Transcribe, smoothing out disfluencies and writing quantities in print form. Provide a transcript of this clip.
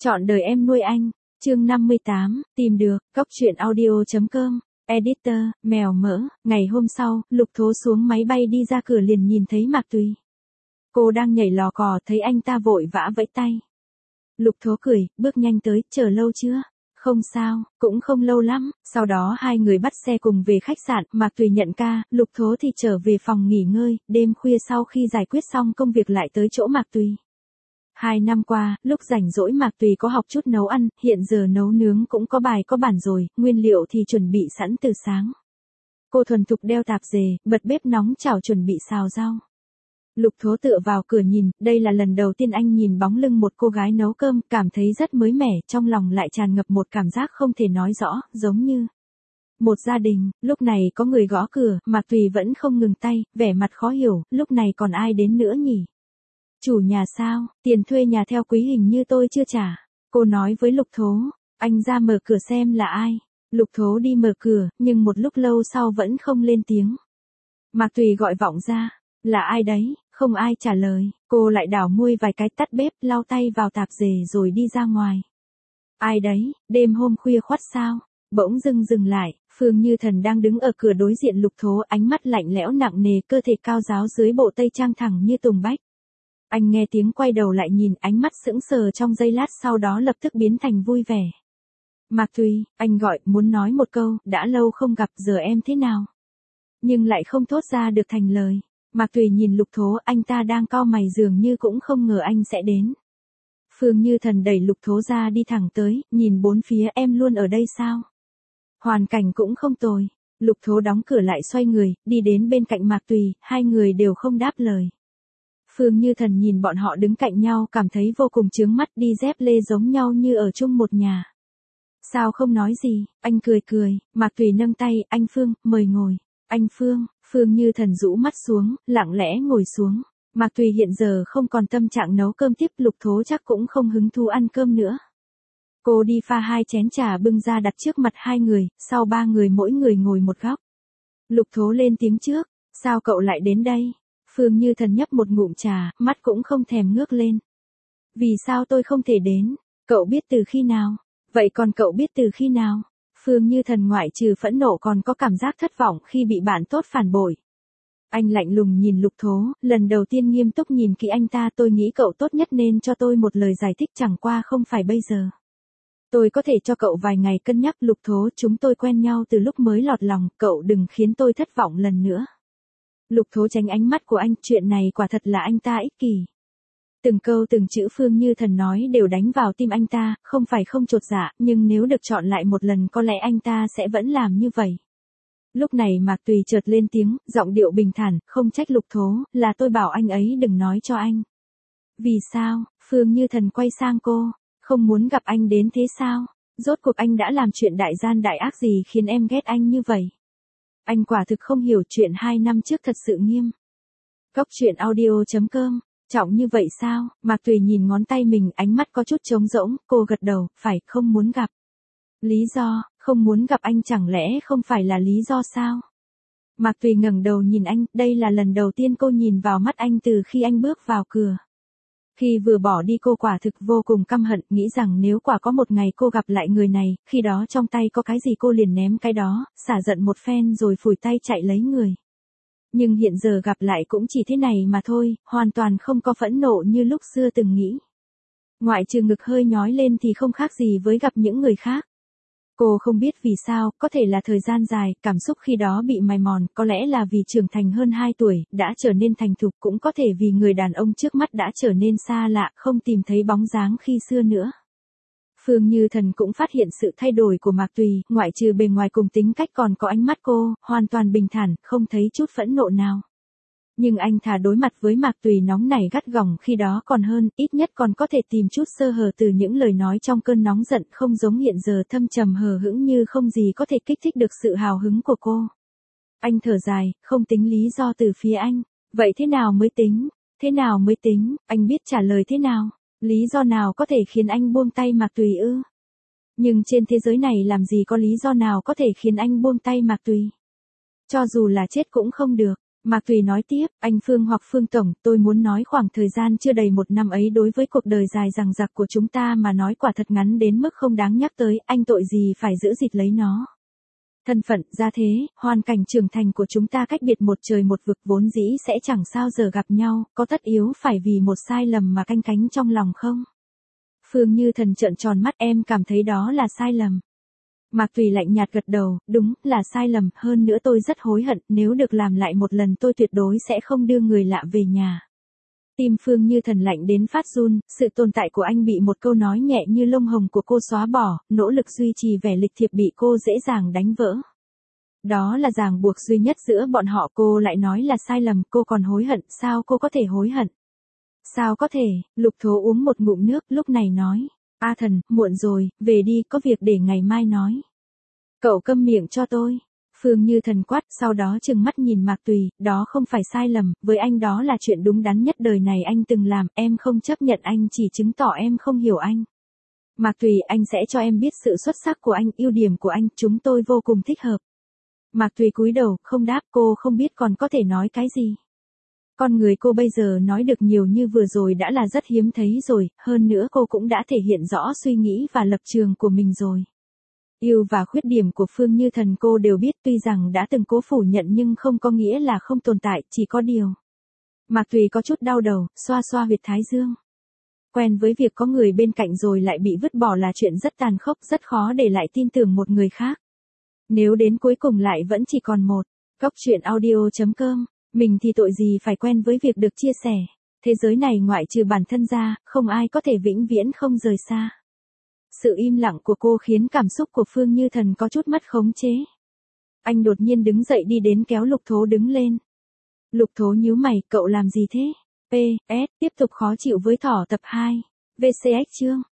Chọn đời em nuôi anh. Chương 58, tìm được, Cóc truyện audio.com. Editor, mèo mỡ. Ngày hôm sau, Lục Thố xuống máy bay đi ra cửa liền nhìn thấy Mạc Tùy. Cô đang nhảy lò cò, thấy anh ta vội vã vẫy tay. Lục Thố cười, bước nhanh tới, chờ lâu chưa? Không sao, cũng không lâu lắm. Sau đó hai người bắt xe cùng về khách sạn, Mạc Tùy nhận ca, Lục Thố thì trở về phòng nghỉ ngơi. Đêm khuya sau khi giải quyết xong công việc lại tới chỗ Mạc Tùy. 2 năm qua, lúc rảnh rỗi Mạc Tùy có học chút nấu ăn, hiện giờ nấu nướng cũng có bài có bản rồi, nguyên liệu thì chuẩn bị sẵn từ sáng. Cô thuần thục đeo tạp dề, bật bếp nóng chảo chuẩn bị xào rau. Lục Thố tựa vào cửa nhìn, đây là lần đầu tiên anh nhìn bóng lưng một cô gái nấu cơm, cảm thấy rất mới mẻ, trong lòng lại tràn ngập một cảm giác không thể nói rõ, giống như một gia đình. Lúc này có người gõ cửa, Mạc Tùy vẫn không ngừng tay, vẻ mặt khó hiểu, lúc này còn ai đến nữa nhỉ? Chủ nhà sao, tiền thuê nhà theo quý hình như tôi chưa trả. Cô nói với Lục Thố, anh ra mở cửa xem là ai. Lục Thố đi mở cửa, nhưng một lúc lâu sau vẫn không lên tiếng. Mạc Tùy gọi vọng ra, là ai đấy, không ai trả lời. Cô lại đảo môi vài cái tắt bếp, lau tay vào tạp dề rồi đi ra ngoài. Ai đấy, đêm hôm khuya khoắt sao? Bỗng dưng dừng lại, Phương Như Thần đang đứng ở cửa đối diện Lục Thố, ánh mắt lạnh lẽo nặng nề, cơ thể cao ráo dưới bộ tây trang thẳng như tùng bách. Anh nghe tiếng quay đầu lại nhìn, ánh mắt sững sờ trong giây lát, sau đó lập tức biến thành vui vẻ. Mạc Tùy, anh gọi, muốn nói một câu, đã lâu không gặp, giờ em thế nào? Nhưng lại không thốt ra được thành lời. Mạc Tùy nhìn Lục Thố, anh ta đang cau mày dường như cũng không ngờ anh sẽ đến. Phương Như Thần đẩy Lục Thố ra đi thẳng tới, nhìn bốn phía, em luôn ở đây sao? Hoàn cảnh cũng không tồi. Lục Thố đóng cửa lại xoay người, đi đến bên cạnh Mạc Tùy, hai người đều không đáp lời. Phương Như Thần nhìn bọn họ đứng cạnh nhau, cảm thấy vô cùng chướng mắt, đi dép lê giống nhau như ở chung một nhà. Sao không nói gì? Anh cười cười, Mạc Tùy nâng tay, anh Phương, mời ngồi. Anh Phương, Phương Như Thần rũ mắt xuống, lặng lẽ ngồi xuống. Mạc Tùy hiện giờ không còn tâm trạng nấu cơm tiếp, Lục Thố chắc cũng không hứng thú ăn cơm nữa. Cô đi pha 2 chén trà bưng ra đặt trước mặt hai người, sau 3 người mỗi người ngồi một góc. Lục Thố lên tiếng trước, sao cậu lại đến đây? Phương Như Thần nhấp một ngụm trà, mắt cũng không thèm ngước lên. Vì sao tôi không thể đến? Cậu biết từ khi nào? Vậy còn cậu biết từ khi nào? Phương Như Thần ngoại trừ phẫn nộ còn có cảm giác thất vọng khi bị bạn tốt phản bội. Anh lạnh lùng nhìn Lục Thố, lần đầu tiên nghiêm túc nhìn kỹ anh ta, tôi nghĩ cậu tốt nhất nên cho tôi một lời giải thích, chẳng qua không phải bây giờ. Tôi có thể cho cậu vài ngày cân nhắc. Lục Thố, chúng tôi quen nhau từ lúc mới lọt lòng, cậu đừng khiến tôi thất vọng lần nữa. Lục Thố tránh ánh mắt của anh, chuyện này quả thật là anh ta ích kỷ. Từng câu từng chữ Phương Như Thần nói đều đánh vào tim anh ta, không phải không chột dạ, nhưng nếu được chọn lại một lần có lẽ anh ta sẽ vẫn làm như vậy. Lúc này Mạc Tùy chợt lên tiếng, giọng điệu bình thản, không trách Lục Thố, là tôi bảo anh ấy đừng nói cho anh. Vì sao? Phương Như Thần quay sang cô, không muốn gặp anh đến thế sao? Rốt cuộc anh đã làm chuyện đại gian đại ác gì khiến em ghét anh như vậy? Anh quả thực không hiểu, chuyện 2 năm trước thật sự nghiêm. Cóc truyện audio.com. Trọng như vậy sao? Mạc Tùy nhìn ngón tay mình, ánh mắt có chút trống rỗng, cô gật đầu, phải, không muốn gặp. Lý do, không muốn gặp anh chẳng lẽ không phải là lý do sao? Mạc Tùy ngẩng đầu nhìn anh, đây là lần đầu tiên cô nhìn vào mắt anh từ khi anh bước vào cửa. Khi vừa bỏ đi cô quả thực vô cùng căm hận, nghĩ rằng nếu quả có một ngày cô gặp lại người này, khi đó trong tay có cái gì cô liền ném cái đó, xả giận một phen rồi phủi tay chạy lấy người. Nhưng hiện giờ gặp lại cũng chỉ thế này mà thôi, hoàn toàn không có phẫn nộ như lúc xưa từng nghĩ. Ngoại trừ ngực hơi nhói lên thì không khác gì với gặp những người khác. Cô không biết vì sao, có thể là thời gian dài, cảm xúc khi đó bị mài mòn, có lẽ là vì trưởng thành hơn 2 tuổi, đã trở nên thành thục, cũng có thể vì người đàn ông trước mắt đã trở nên xa lạ, không tìm thấy bóng dáng khi xưa nữa. Phương Như Thần cũng phát hiện sự thay đổi của Mạc Tùy, ngoại trừ bề ngoài cùng tính cách còn có ánh mắt cô, hoàn toàn bình thản, không thấy chút phẫn nộ nào. Nhưng anh thà đối mặt với Mạc Tùy nóng nảy gắt gỏng khi đó còn hơn, ít nhất còn có thể tìm chút sơ hở từ những lời nói trong cơn nóng giận, không giống hiện giờ thâm trầm hờ hững như không gì có thể kích thích được sự hào hứng của cô. Anh thở dài, không tính lý do từ phía anh. Vậy thế nào mới tính? Thế nào mới tính? Anh biết trả lời thế nào? Lý do nào có thể khiến anh buông tay Mạc Tùy ư? Nhưng trên thế giới này làm gì có lý do nào có thể khiến anh buông tay Mạc Tùy? Cho dù là chết cũng không được. Mạc Tùy nói tiếp, anh Phương hoặc Phương Tổng, tôi muốn nói khoảng thời gian chưa đầy 1 năm ấy đối với cuộc đời dài dằng dặc của chúng ta mà nói quả thật ngắn đến mức không đáng nhắc tới, anh tội gì phải giữ gìn lấy nó. Thân phận, gia thế, hoàn cảnh trưởng thành của chúng ta cách biệt một trời một vực vốn dĩ sẽ chẳng sao giờ gặp nhau, có tất yếu phải vì một sai lầm mà canh cánh trong lòng không? Phương Như Thần trợn tròn mắt, em cảm thấy đó là sai lầm. Mạc Tùy lạnh nhạt gật đầu, đúng, là sai lầm, hơn nữa tôi rất hối hận, nếu được làm lại một lần tôi tuyệt đối sẽ không đưa người lạ về nhà. Tim Phương Như Thần lạnh đến phát run, sự tồn tại của anh bị một câu nói nhẹ như lông hồng của cô xóa bỏ, nỗ lực duy trì vẻ lịch thiệp bị cô dễ dàng đánh vỡ. Đó là ràng buộc duy nhất giữa bọn họ, cô lại nói là sai lầm, cô còn hối hận, sao cô có thể hối hận? Sao có thể? Lục Thố uống một ngụm nước, lúc này nói. A Thần, muộn rồi, về đi, có việc để ngày mai nói. Cậu câm miệng cho tôi. Phương Như Thần quát, sau đó trừng mắt nhìn Mạc Tùy, đó không phải sai lầm, với anh đó là chuyện đúng đắn nhất đời này anh từng làm, em không chấp nhận anh chỉ chứng tỏ em không hiểu anh. Mạc Tùy, anh sẽ cho em biết sự xuất sắc của anh, ưu điểm của anh, chúng tôi vô cùng thích hợp. Mạc Tùy cúi đầu, không đáp, cô không biết còn có thể nói cái gì. Con người cô bây giờ nói được nhiều như vừa rồi đã là rất hiếm thấy rồi, hơn nữa cô cũng đã thể hiện rõ suy nghĩ và lập trường của mình rồi. Ưu và khuyết điểm của Phương Như Thần cô đều biết, tuy rằng đã từng cố phủ nhận nhưng không có nghĩa là không tồn tại, chỉ có điều. Mạc Tùy có chút đau đầu, xoa xoa huyệt thái dương. Quen với việc có người bên cạnh rồi lại bị vứt bỏ là chuyện rất tàn khốc, rất khó để lại tin tưởng một người khác. Nếu đến cuối cùng lại vẫn chỉ còn một, góc truyện audio.com, mình thì tội gì phải quen với việc được chia sẻ. Thế giới này ngoại trừ bản thân ra, không ai có thể vĩnh viễn không rời xa. Sự im lặng của cô khiến cảm xúc của Phương Như Thần có chút mất khống chế. Anh đột nhiên đứng dậy đi đến kéo Lục Thố đứng lên. Lục Thố nhíu mày, cậu làm gì thế? PS, tiếp tục khó chịu với thỏ tập 2. VCX chương.